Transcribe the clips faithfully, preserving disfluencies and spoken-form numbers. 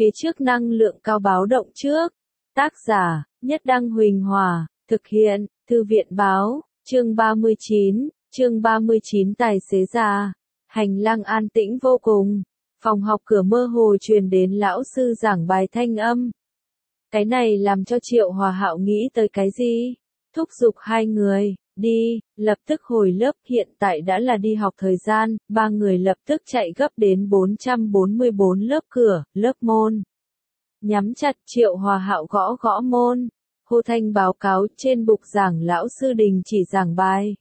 phía trước năng lượng cao báo động trước. Tác giả, Nhất Đăng Huỳnh Hòa, thực hiện, Thư viện báo, chương ba mươi chín, chương ba mươi chín tài xế già. Hành lang an tĩnh vô cùng, phòng học cửa mơ hồ truyền đến lão sư giảng bài thanh âm. Cái này làm cho Triệu Hòa Hạo nghĩ tới cái gì? Thúc giục hai người, đi, lập tức hồi lớp, hiện tại đã là đi học thời gian, ba người lập tức chạy gấp đến bốn trăm bốn mươi bốn lớp cửa, lớp môn. Nhắm chặt, Triệu Hòa Hạo gõ gõ môn, hô thanh báo cáo trên bục giảng lão sư đình chỉ giảng bài.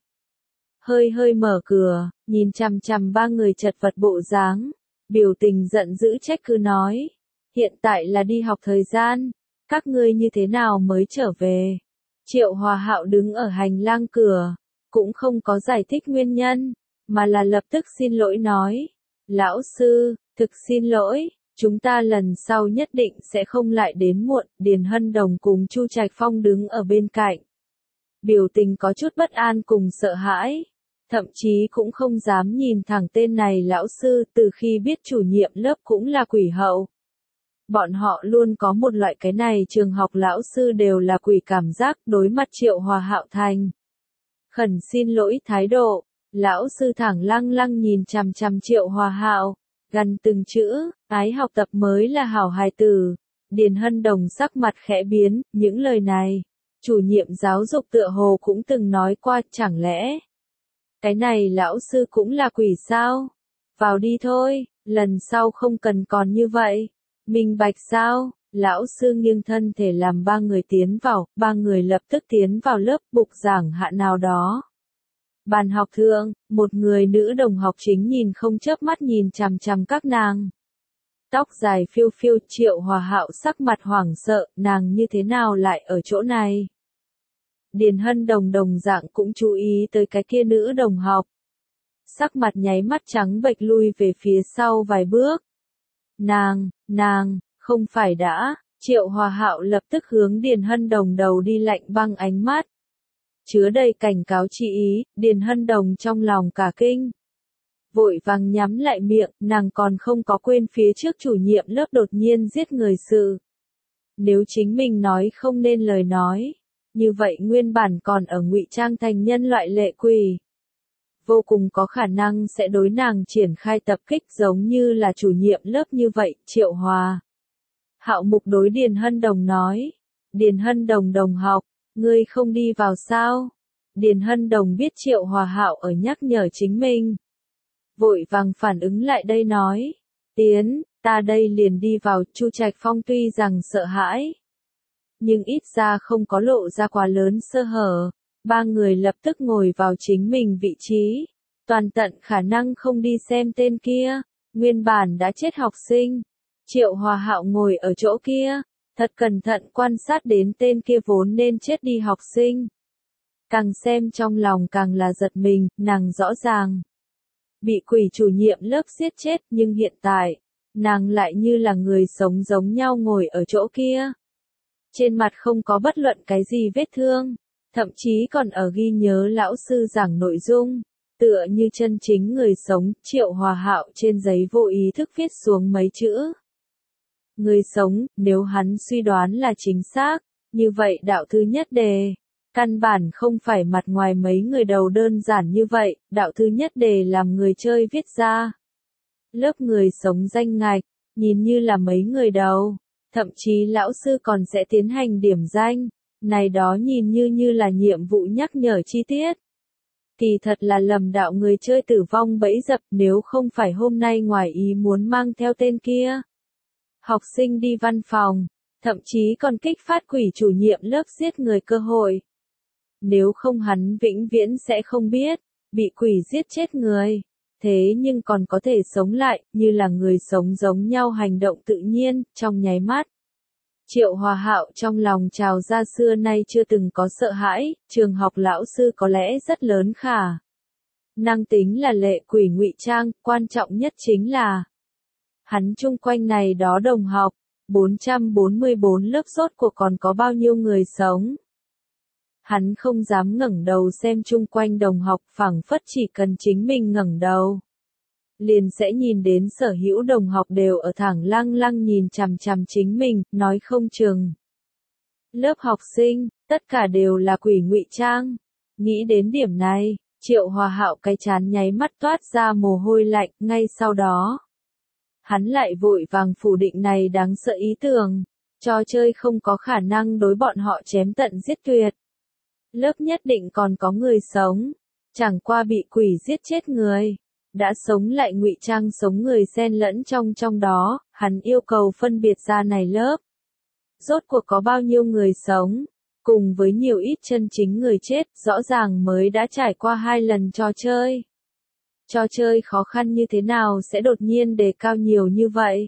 Hơi hơi mở cửa, nhìn chằm chằm ba người chật vật bộ dáng, biểu tình giận dữ trách cứ nói, hiện tại là đi học thời gian, các ngươi như thế nào mới trở về? Triệu Hòa Hạo đứng ở hành lang cửa, cũng không có giải thích nguyên nhân, mà là lập tức xin lỗi nói, lão sư, thực xin lỗi, chúng ta lần sau nhất định sẽ không lại đến muộn. Điền Hân Đồng cùng Chu Trạch Phong đứng ở bên cạnh, biểu tình có chút bất an cùng sợ hãi, thậm chí cũng không dám nhìn thẳng tên này lão sư. Từ khi biết chủ nhiệm lớp cũng là quỷ hậu, bọn họ luôn có một loại cái này trường học lão sư đều là quỷ cảm giác. Đối mặt Triệu Hòa Hạo thành khẩn xin lỗi thái độ, lão sư thẳng lăng lăng nhìn chằm chằm Triệu Hòa Hạo, gần từng chữ, ái học tập mới là hảo hài tử. Điền Hân Đồng sắc mặt khẽ biến, những lời này, chủ nhiệm giáo dục tựa hồ cũng từng nói qua, chẳng lẽ cái này lão sư cũng là quỷ sao? Vào đi thôi, lần sau không cần còn như vậy. Minh bạch sao? Lão sư nghiêng thân thể làm ba người tiến vào, ba người lập tức tiến vào lớp. Bục giảng hạ nào đó. Bàn học thượng, một người nữ đồng học chính nhìn không chớp mắt nhìn chằm chằm các nàng. Tóc dài phiêu phiêu, Triệu Hòa Hạo sắc mặt hoảng sợ, nàng như thế nào lại ở chỗ này? Điền Hân Đồng đồng dạng cũng chú ý tới cái kia nữ đồng học. Sắc mặt nháy mắt trắng bệch lui về phía sau vài bước. Nàng, nàng, không phải đã, Triệu Hòa Hạo lập tức hướng Điền Hân Đồng đầu đi lạnh băng ánh mắt. Chứa đầy cảnh cáo chi ý, Điền Hân Đồng trong lòng cả kinh. Vội vàng nhắm lại miệng, nàng còn không có quên phía trước chủ nhiệm lớp đột nhiên giết người sự. Nếu chính mình nói không nên lời nói, như vậy nguyên bản còn ở ngụy trang thành nhân loại lệ quỷ, vô cùng có khả năng sẽ đối nàng triển khai tập kích giống như là chủ nhiệm lớp như vậy. Triệu Hòa Hạo mục đối Điền Hân Đồng nói, Điền Hân Đồng đồng học, ngươi không đi vào sao? Điền Hân Đồng biết Triệu Hòa Hạo ở nhắc nhở chính mình, vội vàng phản ứng lại đây nói, tiến, ta đây liền đi vào. Chu Trạch Phong tuy rằng sợ hãi, nhưng ít ra không có lộ ra quá lớn sơ hở. Ba người lập tức ngồi vào chính mình vị trí, toàn tận khả năng không đi xem tên kia, nguyên bản đã chết học sinh. Triệu Hòa Hạo ngồi ở chỗ kia, thật cẩn thận quan sát đến tên kia vốn nên chết đi học sinh. Càng xem trong lòng càng là giật mình, nàng rõ ràng bị quỷ chủ nhiệm lớp giết chết, nhưng hiện tại, nàng lại như là người sống giống nhau ngồi ở chỗ kia. Trên mặt không có bất luận cái gì vết thương, thậm chí còn ở ghi nhớ lão sư giảng nội dung, tựa như chân chính người sống. Triệu Hòa Hạo trên giấy vô ý thức viết xuống mấy chữ. Người sống, nếu hắn suy đoán là chính xác, như vậy đạo thứ nhất đề, căn bản không phải mặt ngoài mấy người đầu đơn giản như vậy. Đạo thứ nhất đề làm người chơi viết ra. Lớp người sống danh ngạch, nhìn như là mấy người đầu, thậm chí lão sư còn sẽ tiến hành điểm danh. Này đó nhìn như như là nhiệm vụ nhắc nhở chi tiết. Kỳ thật là lầm đạo người chơi tử vong bẫy dập, nếu không phải hôm nay ngoài ý muốn mang theo tên kia học sinh đi văn phòng, thậm chí còn kích phát quỷ chủ nhiệm lớp giết người cơ hội. Nếu không hắn vĩnh viễn sẽ không biết, bị quỷ giết chết người, thế nhưng còn có thể sống lại, như là người sống giống nhau hành động tự nhiên, trong nháy mắt. Triệu Hòa Hạo trong lòng trào ra xưa nay chưa từng có sợ hãi. Trường học lão sư có lẽ rất lớn khả năng tính là lệ quỷ ngụy trang, quan trọng nhất chính là hắn chung quanh này đó đồng học, bốn trăm bốn mươi bốn lớp rốt cuộc còn có bao nhiêu người sống. Hắn không dám ngẩng đầu xem chung quanh đồng học, phảng phất chỉ cần chính mình ngẩng đầu, liền sẽ nhìn đến sở hữu đồng học đều ở thẳng lăng lăng nhìn chằm chằm chính mình, nói không chừng. Lớp học sinh, tất cả đều là quỷ ngụy trang. Nghĩ đến điểm này, Triệu Hòa Hạo cái chán nháy mắt toát ra mồ hôi lạnh, ngay sau đó. Hắn lại vội vàng phủ định này đáng sợ ý tưởng, trò chơi không có khả năng đối bọn họ chém tận giết tuyệt. Lớp nhất định còn có người sống, chẳng qua bị quỷ giết chết người. Đã sống lại ngụy trang sống người xen lẫn trong trong đó, hắn yêu cầu phân biệt ra này lớp. Rốt cuộc có bao nhiêu người sống, cùng với nhiều ít chân chính người chết, rõ ràng mới đã trải qua hai lần trò chơi. Trò chơi khó khăn như thế nào sẽ đột nhiên đề cao nhiều như vậy?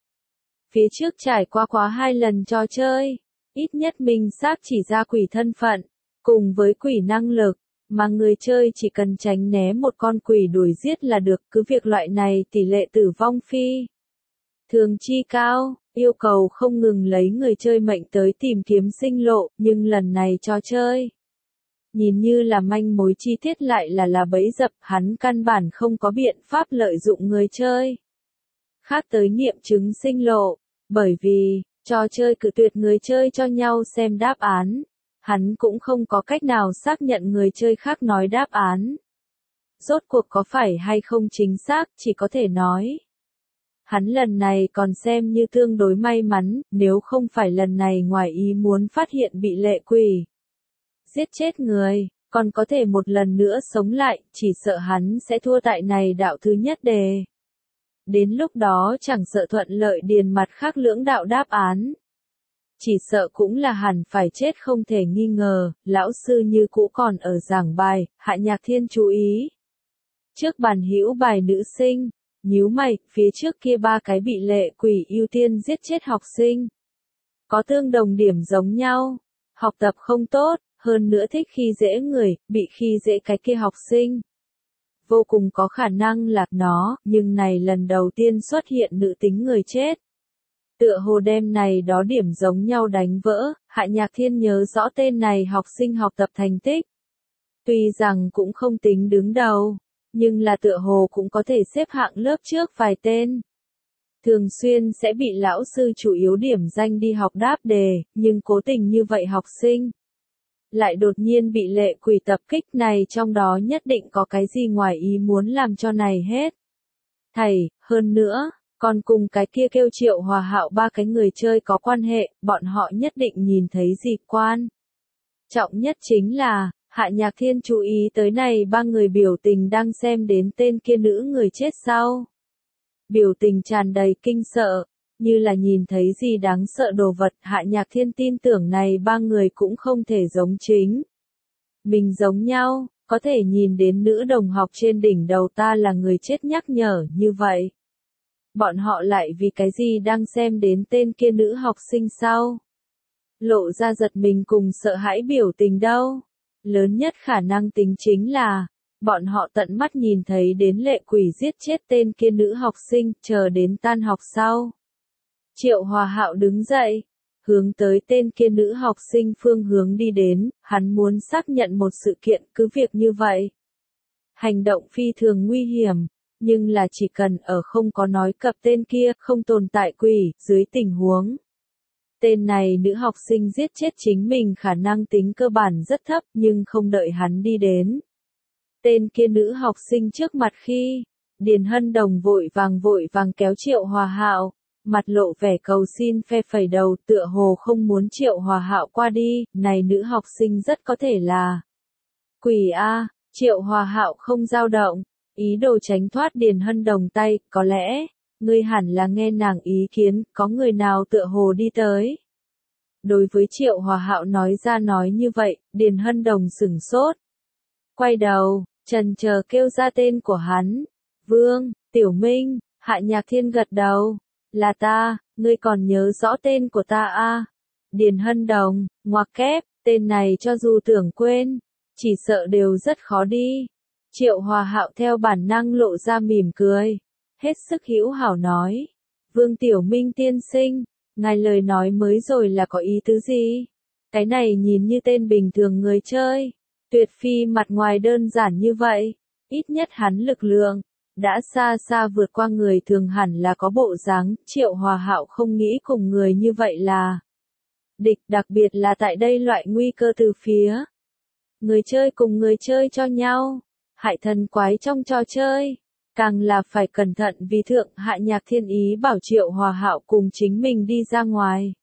Phía trước trải qua quá hai lần trò chơi, ít nhất minh xác chỉ ra quỷ thân phận, cùng với quỷ năng lực, mà người chơi chỉ cần tránh né một con quỷ đuổi giết là được, cứ việc loại này tỷ lệ tử vong phi thường chi cao, yêu cầu không ngừng lấy người chơi mệnh tới tìm kiếm sinh lộ, nhưng lần này trò chơi nhìn như là manh mối chi tiết lại là là bẫy dập, hắn căn bản không có biện pháp lợi dụng người chơi khác tới nghiệm chứng sinh lộ, bởi vì trò chơi cự tuyệt người chơi cho nhau xem đáp án. Hắn cũng không có cách nào xác nhận người chơi khác nói đáp án. Rốt cuộc có phải hay không chính xác, chỉ có thể nói. Hắn lần này còn xem như tương đối may mắn, nếu không phải lần này ngoài ý muốn phát hiện bị lệ quỷ giết chết người, còn có thể một lần nữa sống lại, chỉ sợ hắn sẽ thua tại này đạo thứ nhất đề. Đến lúc đó chẳng sợ thuận lợi điền mặt khác lưỡng đạo đáp án. Chỉ sợ cũng là hẳn phải chết không thể nghi ngờ, lão sư như cũ còn ở giảng bài, Hạ Nhạc Thiên chú ý. Trước bàn hữu bài nữ sinh, nhíu mày, phía trước kia ba cái bị lệ quỷ ưu tiên giết chết học sinh. Có tương đồng điểm giống nhau, học tập không tốt, hơn nữa thích khi dễ người, bị khi dễ cái kia học sinh. Vô cùng có khả năng là nó, nhưng này lần đầu tiên xuất hiện nữ tính người chết. Tựa hồ đem này đó điểm giống nhau đánh vỡ, Hạ Nhạc Thiên nhớ rõ tên này học sinh học tập thành tích. Tuy rằng cũng không tính đứng đầu, nhưng là tựa hồ cũng có thể xếp hạng lớp trước vài tên. Thường xuyên sẽ bị lão sư chủ yếu điểm danh đi học đáp đề, nhưng cố tình như vậy học sinh lại đột nhiên bị lệ quỷ tập kích, này trong đó nhất định có cái gì ngoài ý muốn làm cho này hết. Thầy, hơn nữa, còn cùng cái kia kêu Triệu Hòa Hạo ba cái người chơi có quan hệ, bọn họ nhất định nhìn thấy gì quan. Trọng nhất chính là, Hạ Nhạc Thiên chú ý tới này ba người biểu tình đang xem đến tên kia nữ người chết sau. Biểu tình tràn đầy kinh sợ, như là nhìn thấy gì đáng sợ đồ vật. Hạ Nhạc Thiên tin tưởng này ba người cũng không thể giống chính mình giống nhau, có thể nhìn đến nữ đồng học trên đỉnh đầu ta là người chết nhắc nhở như vậy. Bọn họ lại vì cái gì đang xem đến tên kia nữ học sinh sau. Lộ ra giật mình cùng sợ hãi biểu tình đâu. Lớn nhất khả năng tính chính là, bọn họ tận mắt nhìn thấy đến lệ quỷ giết chết tên kia nữ học sinh, chờ đến tan học sau. Triệu Hòa Hạo đứng dậy, hướng tới tên kia nữ học sinh phương hướng đi đến, hắn muốn xác nhận một sự kiện, cứ việc như vậy. Hành động phi thường nguy hiểm, nhưng là chỉ cần ở không có nói cập tên kia, không tồn tại quỷ, dưới tình huống. Tên này nữ học sinh giết chết chính mình khả năng tính cơ bản rất thấp, nhưng không đợi hắn đi đến. Tên kia nữ học sinh trước mặt khi, Điền Hân Đồng vội vàng vội vàng kéo Triệu Hòa Hạo, mặt lộ vẻ cầu xin phe phẩy đầu, tựa hồ không muốn Triệu Hòa Hạo qua đi, này nữ học sinh rất có thể là quỷ a. Triệu Hòa Hạo không dao động, ý đồ tránh thoát Điền Hân Đồng tay, có lẽ, ngươi hẳn là nghe nàng ý kiến, có người nào tựa hồ đi tới. Đối với Triệu Hòa Hạo nói ra nói như vậy, Điền Hân Đồng sửng sốt. Quay đầu, chần chờ kêu ra tên của hắn. Vương, Tiểu Minh. Hạ Nhạc Thiên gật đầu. Là ta, ngươi còn nhớ rõ tên của ta a? Điền Hân Đồng, ngoặc kép, tên này cho dù tưởng quên, chỉ sợ đều rất khó đi. Triệu Hòa Hạo theo bản năng lộ ra mỉm cười, hết sức hữu hảo nói. Vương Tiểu Minh tiên sinh, ngài lời nói mới rồi là có ý tứ gì? Cái này nhìn như tên bình thường người chơi, tuyệt phi mặt ngoài đơn giản như vậy, ít nhất hắn lực lượng, đã xa xa vượt qua người thường hẳn là có bộ dáng, Triệu Hòa Hạo không nghĩ cùng người như vậy là địch, đặc biệt là tại đây loại nguy cơ từ phía người chơi cùng người chơi cho nhau, hại thần quái trong trò chơi, càng là phải cẩn thận vì thượng hạ nhạc thiên ý bảo Triệu Hòa Hạo cùng chính mình đi ra ngoài,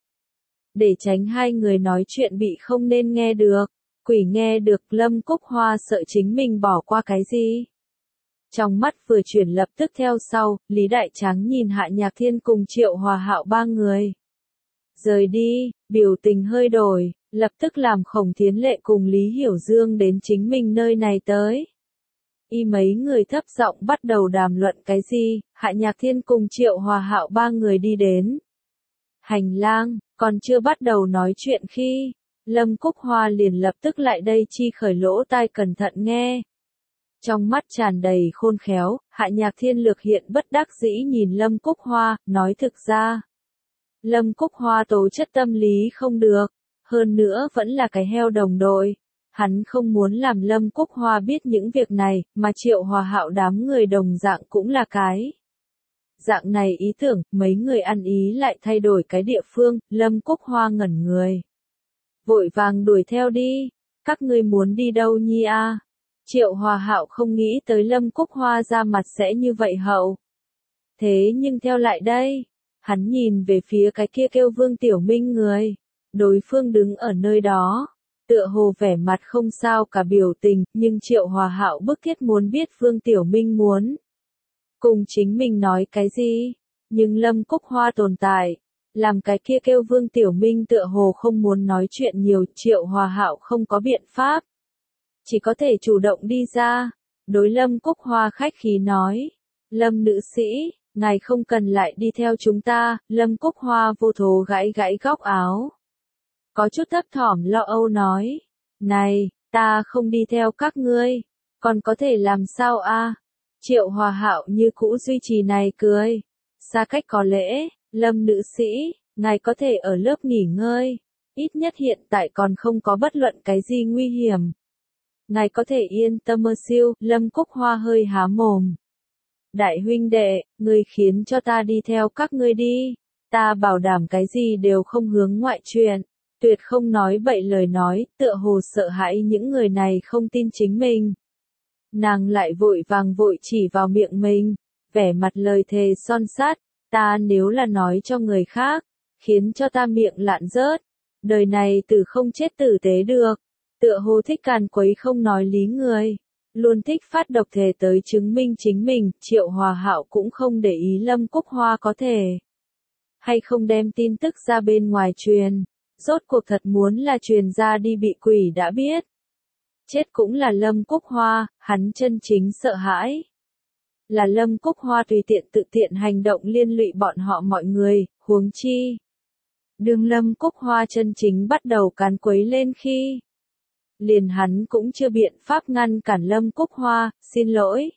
để tránh hai người nói chuyện bị không nên nghe được. Quỷ nghe được, Lâm Cúc Hoa sợ chính mình bỏ qua cái gì. Trong mắt vừa chuyển lập tức theo sau, Lý Đại Tráng nhìn Hạ Nhạc Thiên cùng Triệu Hòa Hạo ba người. Rời đi, biểu tình hơi đổi, lập tức làm Khổng Thiến Lệ cùng Lý Hiểu Dương đến chính mình nơi này tới. Y mấy người thấp giọng bắt đầu đàm luận cái gì, Hạ Nhạc Thiên cùng Triệu Hòa Hạo ba người đi đến hành lang, còn chưa bắt đầu nói chuyện khi Lâm Cúc Hoa liền lập tức lại đây chi khởi lỗ tai cẩn thận nghe. Trong mắt tràn đầy khôn khéo, Hạ Nhạc Thiên lược hiện bất đắc dĩ nhìn Lâm Cúc Hoa, nói thực ra. Lâm Cúc Hoa tố chất tâm lý không được, hơn nữa vẫn là cái heo đồng đội. Hắn không muốn làm Lâm Cúc Hoa biết những việc này, mà Triệu Hòa Hạo đám người đồng dạng cũng là cái. Dạng này ý tưởng, mấy người ăn ý lại thay đổi cái địa phương, Lâm Cúc Hoa ngẩn người. Vội vàng đuổi theo đi, các ngươi muốn đi đâu nhi a? Triệu Hòa Hạo không nghĩ tới Lâm Cúc Hoa ra mặt sẽ như vậy hậu. Thế nhưng theo lại đây, hắn nhìn về phía cái kia kêu Vương Tiểu Minh người, đối phương đứng ở nơi đó, tựa hồ vẻ mặt không sao cả biểu tình, nhưng Triệu Hòa Hạo bức thiết muốn biết Vương Tiểu Minh muốn cùng chính mình nói cái gì, nhưng Lâm Cúc Hoa tồn tại. Làm cái kia kêu Vương Tiểu Minh tựa hồ không muốn nói chuyện nhiều, Triệu Hòa Hạo không có biện pháp. Chỉ có thể chủ động đi ra, đối Lâm Cúc Hoa khách khí nói. Lâm nữ sĩ, ngài không cần lại đi theo chúng ta, Lâm Cúc Hoa vô thố gãy gãy góc áo. Có chút thấp thỏm lo âu nói. Này, ta không đi theo các ngươi, còn có thể làm sao a? Triệu Hòa Hạo như cũ duy trì này cười. Xa cách có lễ. Lâm nữ sĩ, ngài có thể ở lớp nghỉ ngơi, ít nhất hiện tại còn không có bất luận cái gì nguy hiểm. Ngài có thể yên tâm mơ siêu, Lâm Cúc Hoa hơi há mồm. Đại huynh đệ, ngươi khiến cho ta đi theo các ngươi đi, ta bảo đảm cái gì đều không hướng ngoại truyền, tuyệt không nói bậy lời nói, tựa hồ sợ hãi những người này không tin chính mình. Nàng lại vội vàng vội chỉ vào miệng mình, vẻ mặt lời thề son sắt. Ta nếu là nói cho người khác, khiến cho ta miệng lạn rớt, đời này tử không chết tử tế được, tựa hồ thích càn quấy không nói lý người, luôn thích phát độc thể tới chứng minh chính mình, Triệu Hòa Hạo cũng không để ý Lâm Cúc Hoa có thể hay không đem tin tức ra bên ngoài truyền, rốt cuộc thật muốn là truyền ra đi bị quỷ đã biết. Chết cũng là Lâm Cúc Hoa, hắn chân chính sợ hãi. Là Lâm Cúc Hoa tùy tiện tự tiện hành động liên lụy bọn họ mọi người, huống chi. Đường Lâm Cúc Hoa chân chính bắt đầu càn quấy lên khi. Liền hắn cũng chưa biện pháp ngăn cản Lâm Cúc Hoa, xin lỗi.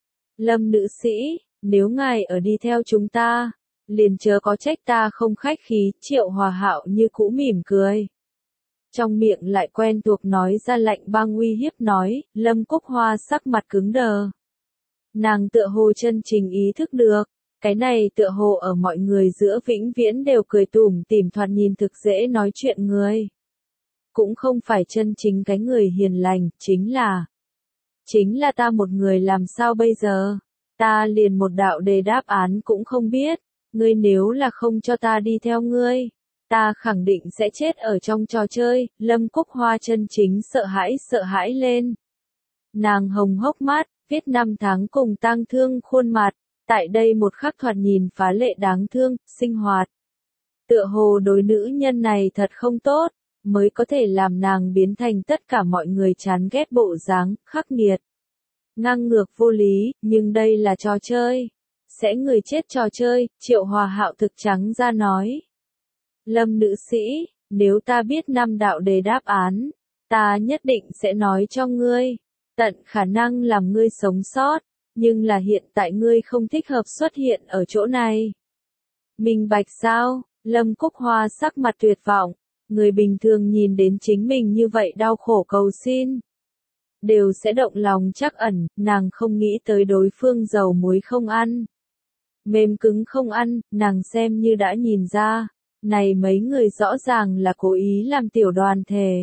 Lâm nữ sĩ, nếu ngài ở đi theo chúng ta, liền chớ có trách ta không khách khí, Triệu Hòa Hạo như cũ mỉm cười. Trong miệng lại quen thuộc nói ra lạnh băng uy hiếp nói, Lâm Cúc Hoa sắc mặt cứng đờ. Nàng tựa hồ chân chính ý thức được, cái này tựa hồ ở mọi người giữa vĩnh viễn đều cười tủm tỉm thoạt nhìn thực dễ nói chuyện người. Cũng không phải chân chính cái người hiền lành, chính là, chính là ta một người làm sao bây giờ, ta liền một đạo đề đáp án cũng không biết, ngươi nếu là không cho ta đi theo ngươi, ta khẳng định sẽ chết ở trong trò chơi, Lâm Cúc Hoa chân chính sợ hãi sợ hãi lên. Nàng hồng hốc mắt, viết năm tháng cùng tang thương khuôn mặt, tại đây một khắc thoạt nhìn phá lệ đáng thương, sinh hoạt. Tựa hồ đối nữ nhân này thật không tốt, mới có thể làm nàng biến thành tất cả mọi người chán ghét bộ dáng, khắc nghiệt. Ngang ngược vô lý, nhưng đây là trò chơi. Sẽ người chết trò chơi, Triệu Hòa Hạo thực trắng ra nói. Lâm nữ sĩ, nếu ta biết năm đạo đề đáp án, ta nhất định sẽ nói cho ngươi. Tận khả năng làm ngươi sống sót, nhưng là hiện tại ngươi không thích hợp xuất hiện ở chỗ này. Minh bạch sao? Lâm Cúc Hoa sắc mặt tuyệt vọng, người bình thường nhìn đến chính mình như vậy đau khổ cầu xin. đều sẽ động lòng trắc ẩn, nàng không nghĩ tới đối phương dầu muối không ăn. Mềm cứng không ăn, nàng xem như đã nhìn ra, này mấy người rõ ràng là cố ý làm tiểu đoàn thể.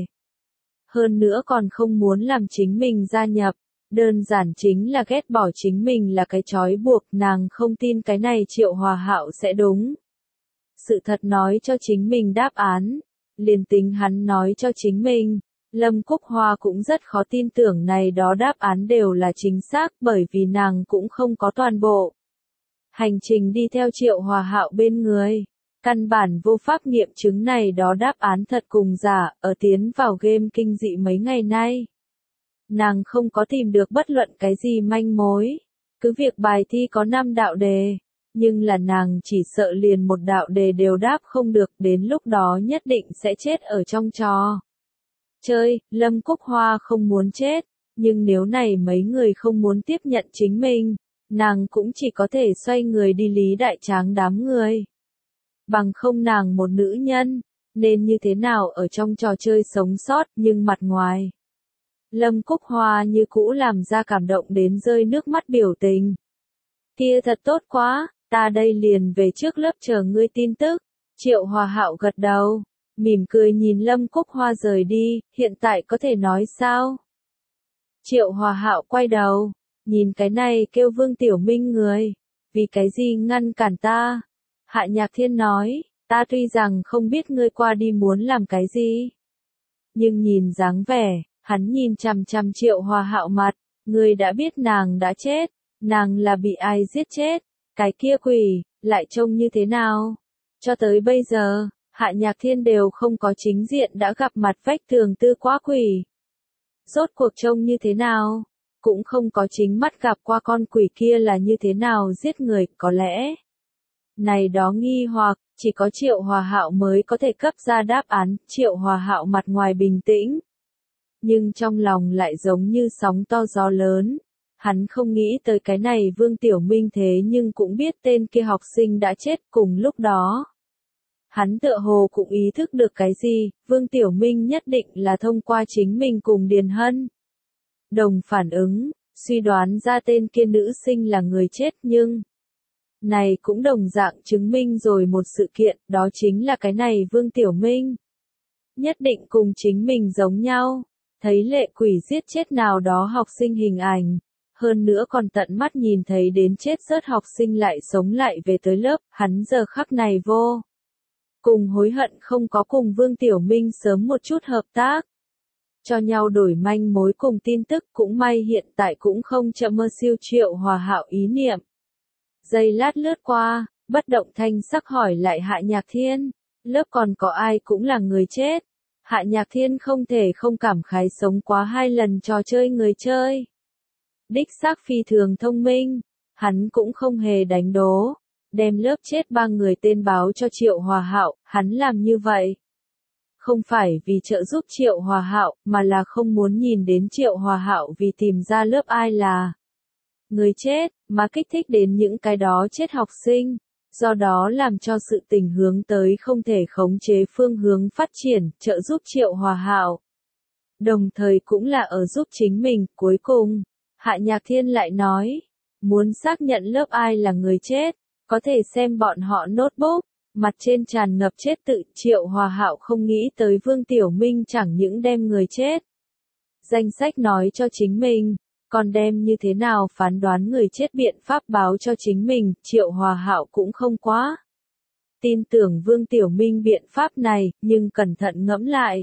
Hơn nữa còn không muốn làm chính mình gia nhập, đơn giản chính là ghét bỏ chính mình là cái trói buộc, nàng không tin cái này Triệu Hòa Hạo sẽ đúng. Sự thật nói cho chính mình đáp án, liền tính hắn nói cho chính mình, Lâm Cúc Hoa cũng rất khó tin tưởng này đó đáp án đều là chính xác bởi vì nàng cũng không có toàn bộ. Hành trình đi theo Triệu Hòa Hạo bên người, căn bản vô pháp nghiệm chứng này đó đáp án thật cùng giả, ở tiến vào game kinh dị mấy ngày nay. Nàng không có tìm được bất luận cái gì manh mối, cứ việc bài thi có năm đạo đề, nhưng là nàng chỉ sợ liền một đạo đề đều đáp không được, đến lúc đó nhất định sẽ chết ở trong trò chơi. Lâm Cúc Hoa không muốn chết, nhưng nếu này mấy người không muốn tiếp nhận chính mình, nàng cũng chỉ có thể xoay người đi Lý Đại Tráng đám người. Bằng không nàng một nữ nhân, nên như thế nào ở trong trò chơi sống sót, nhưng mặt ngoài. Lâm Cúc Hoa như cũ làm ra cảm động đến rơi nước mắt biểu tình. Kia thật tốt quá, ta đây liền về trước lớp chờ ngươi tin tức. Triệu Hòa Hạo gật đầu, mỉm cười nhìn Lâm Cúc Hoa rời đi, hiện tại có thể nói sao? Triệu Hòa Hạo quay đầu, nhìn cái này kêu Vương Tiểu Minh người, vì cái gì ngăn cản ta? Hạ Nhạc Thiên nói, ta tuy rằng không biết ngươi qua đi muốn làm cái gì, nhưng nhìn dáng vẻ, hắn nhìn chằm chằm Triệu Hòa Hạo mặt, ngươi đã biết nàng đã chết, nàng là bị ai giết chết, cái kia quỷ, lại trông như thế nào? Cho tới bây giờ, Hạ Nhạc Thiên đều không có chính diện đã gặp mặt vách tường tư quá quỷ. Rốt cuộc trông như thế nào? Cũng không có chính mắt gặp qua con quỷ kia là như thế nào giết người, có lẽ. Này đó nghi hoặc, chỉ có Triệu Hòa Hạo mới có thể cấp ra đáp án. Triệu Hòa Hạo mặt ngoài bình tĩnh, nhưng trong lòng lại giống như sóng to gió lớn. Hắn không nghĩ tới cái này Vương Tiểu Minh thế nhưng cũng biết tên kia học sinh đã chết cùng lúc đó. Hắn tựa hồ cũng ý thức được cái gì, Vương Tiểu Minh nhất định là thông qua chính mình cùng Điền Hân. Đồng phản ứng, suy đoán ra tên kia nữ sinh là người chết nhưng... Này cũng đồng dạng chứng minh rồi một sự kiện, đó chính là cái này Vương Tiểu Minh. Nhất định cùng chính mình giống nhau, thấy lệ quỷ giết chết nào đó học sinh hình ảnh. Hơn nữa còn tận mắt nhìn thấy đến chết rớt học sinh lại sống lại về tới lớp, hắn giờ khắc này vô cùng hối hận không có cùng Vương Tiểu Minh sớm một chút hợp tác. Cho nhau đổi manh mối cùng tin tức, cũng may hiện tại cũng không chậm mơ siêu Triệu Hòa Hạo ý niệm. Giây lát lướt qua, bất động thanh sắc hỏi lại Hạ Nhạc Thiên, lớp còn có ai cũng là người chết. Hạ Nhạc Thiên không thể không cảm khái sống quá hai lần trò chơi người chơi. Đích xác phi thường thông minh, hắn cũng không hề đánh đố, đem lớp chết ba người tên báo cho Triệu Hòa Hạo, hắn làm như vậy. Không phải vì trợ giúp Triệu Hòa Hạo, mà là không muốn nhìn đến Triệu Hòa Hạo vì tìm ra lớp ai là người chết, mà kích thích đến những cái đó chết học sinh, do đó làm cho sự tình hướng tới không thể khống chế phương hướng phát triển, trợ giúp Triệu Hòa Hạo. Đồng thời cũng là ở giúp chính mình, cuối cùng, Hạ Nhạc Thiên lại nói, muốn xác nhận lớp ai là người chết, có thể xem bọn họ notebook, mặt trên tràn ngập chết tự. Triệu Hòa Hạo không nghĩ tới Vương Tiểu Minh chẳng những đem người chết danh sách nói cho chính mình, còn đem như thế nào phán đoán người chết biện pháp báo cho chính mình. Triệu Hòa Hạo cũng không quá tin tưởng Vương Tiểu Minh biện pháp này, nhưng cẩn thận ngẫm lại,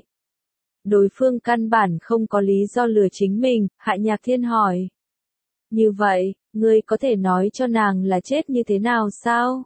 đối phương căn bản không có lý do lừa chính mình. Hạ Nhạc Thiên hỏi, như vậy, ngươi có thể nói cho nàng là chết như thế nào sao?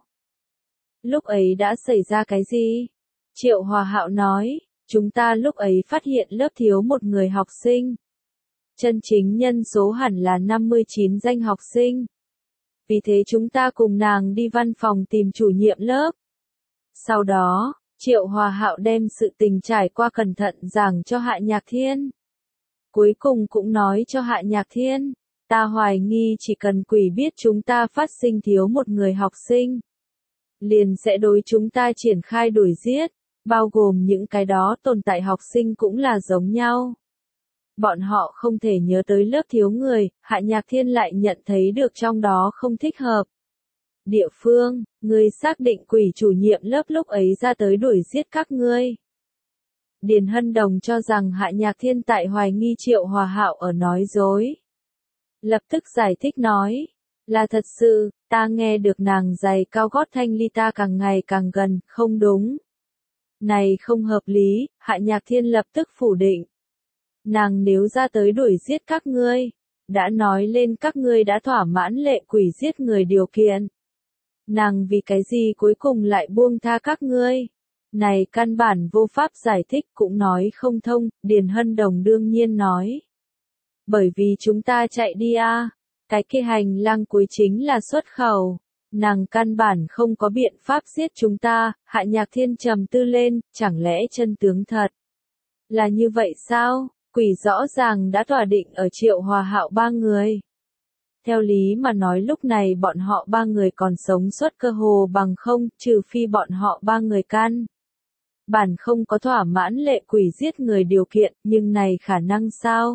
Lúc ấy đã xảy ra cái gì? Triệu Hòa Hạo nói, chúng ta lúc ấy phát hiện lớp thiếu một người học sinh. Chân chính nhân số hẳn là năm mươi chín danh học sinh. Vì thế chúng ta cùng nàng đi văn phòng tìm chủ nhiệm lớp. Sau đó, Triệu Hòa Hạo đem sự tình trải qua cẩn thận giảng cho Hạ Nhạc Thiên. Cuối cùng cũng nói cho Hạ Nhạc Thiên, ta hoài nghi chỉ cần quỷ biết chúng ta phát sinh thiếu một người học sinh, liền sẽ đối chúng ta triển khai đuổi giết, bao gồm những cái đó tồn tại học sinh cũng là giống nhau. bọn họ không thể nhớ tới lớp thiếu người, Hạ Nhạc Thiên lại nhận thấy được trong đó không thích hợp. Địa phương, ngươi xác định quỷ chủ nhiệm lớp lúc ấy ra tới đuổi giết các ngươi. Điền Hân Đồng cho rằng Hạ Nhạc Thiên tại hoài nghi Triệu Hòa Hạo ở nói dối. Lập tức giải thích nói, là thật sự, ta nghe được nàng giày cao gót thanh ly ta càng ngày càng gần, không đúng. Này không hợp lý, Hạ Nhạc Thiên lập tức phủ định. Nàng nếu ra tới đuổi giết các ngươi, đã nói lên các ngươi đã thỏa mãn lệ quỷ giết người điều kiện. Nàng vì cái gì cuối cùng lại buông tha các ngươi? Này căn bản vô pháp giải thích cũng nói không thông, Điền Hân Đồng đương nhiên nói. Bởi vì chúng ta chạy đi a, à, cái kia hành lang cuối chính là xuất khẩu. Nàng căn bản không có biện pháp giết chúng ta, Hạ Nhạc Thiên trầm tư lên, chẳng lẽ chân tướng thật? Là như vậy sao? Quỷ rõ ràng đã tỏa định ở Triệu Hòa Hạo ba người. Theo lý mà nói lúc này bọn họ ba người còn sống suốt cơ hồ bằng không, trừ phi bọn họ ba người can. Bản không có thỏa mãn lệ quỷ giết người điều kiện, nhưng này khả năng sao?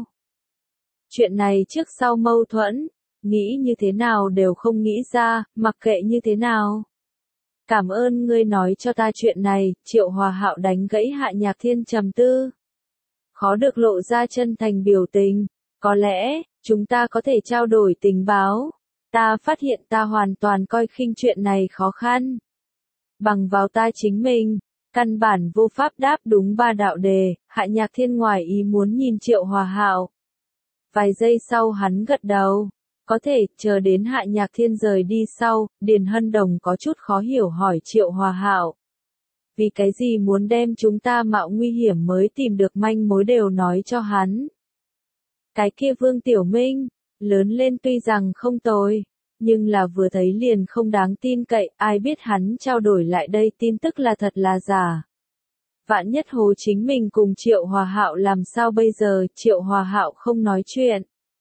Chuyện này trước sau mâu thuẫn, nghĩ như thế nào đều không nghĩ ra, mặc kệ như thế nào. Cảm ơn ngươi nói cho ta chuyện này, Triệu Hòa Hạo đánh gãy Hạ Nhạc Thiên trầm tư. Khó được lộ ra chân thành biểu tình, có lẽ, chúng ta có thể trao đổi tình báo. Ta phát hiện ta hoàn toàn coi khinh chuyện này khó khăn. Bằng vào ta chính mình, căn bản vô pháp đáp đúng ba đạo đề, Hạ Nhạc Thiên ngoài ý muốn nhìn Triệu Hòa Hạo. Vài giây sau hắn gật đầu. Có thể, chờ đến Hạ Nhạc Thiên rời đi sau, Điền Hân Đồng có chút khó hiểu hỏi Triệu Hòa Hạo. Vì cái gì muốn đem chúng ta mạo nguy hiểm mới tìm được manh mối đều nói cho hắn. Cái kia Vương Tiểu Minh, lớn lên tuy rằng không tồi, nhưng là vừa thấy liền không đáng tin cậy, ai biết hắn trao đổi lại đây tin tức là thật là giả. Vạn nhất hồ chính mình cùng Triệu Hòa Hạo làm sao bây giờ, Triệu Hòa Hạo không nói chuyện.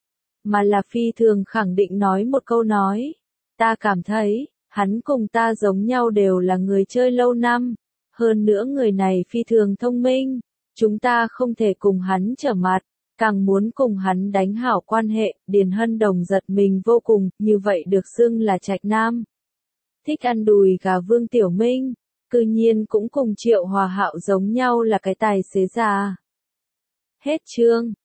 Mà là phi thường khẳng định nói một câu nói. Ta cảm thấy, hắn cùng ta giống nhau đều là người chơi lâu năm. Hơn nữa người này phi thường thông minh. Chúng ta không thể cùng hắn trở mặt. Càng muốn cùng hắn đánh hảo quan hệ, Điền Hân Đồng giật mình vô cùng, như vậy được xưng là Trạch Nam. Thích ăn đùi gà Vương Tiểu Minh, cư nhiên cũng cùng Triệu Hòa Hạo giống nhau là cái tài xế già. Hết chương.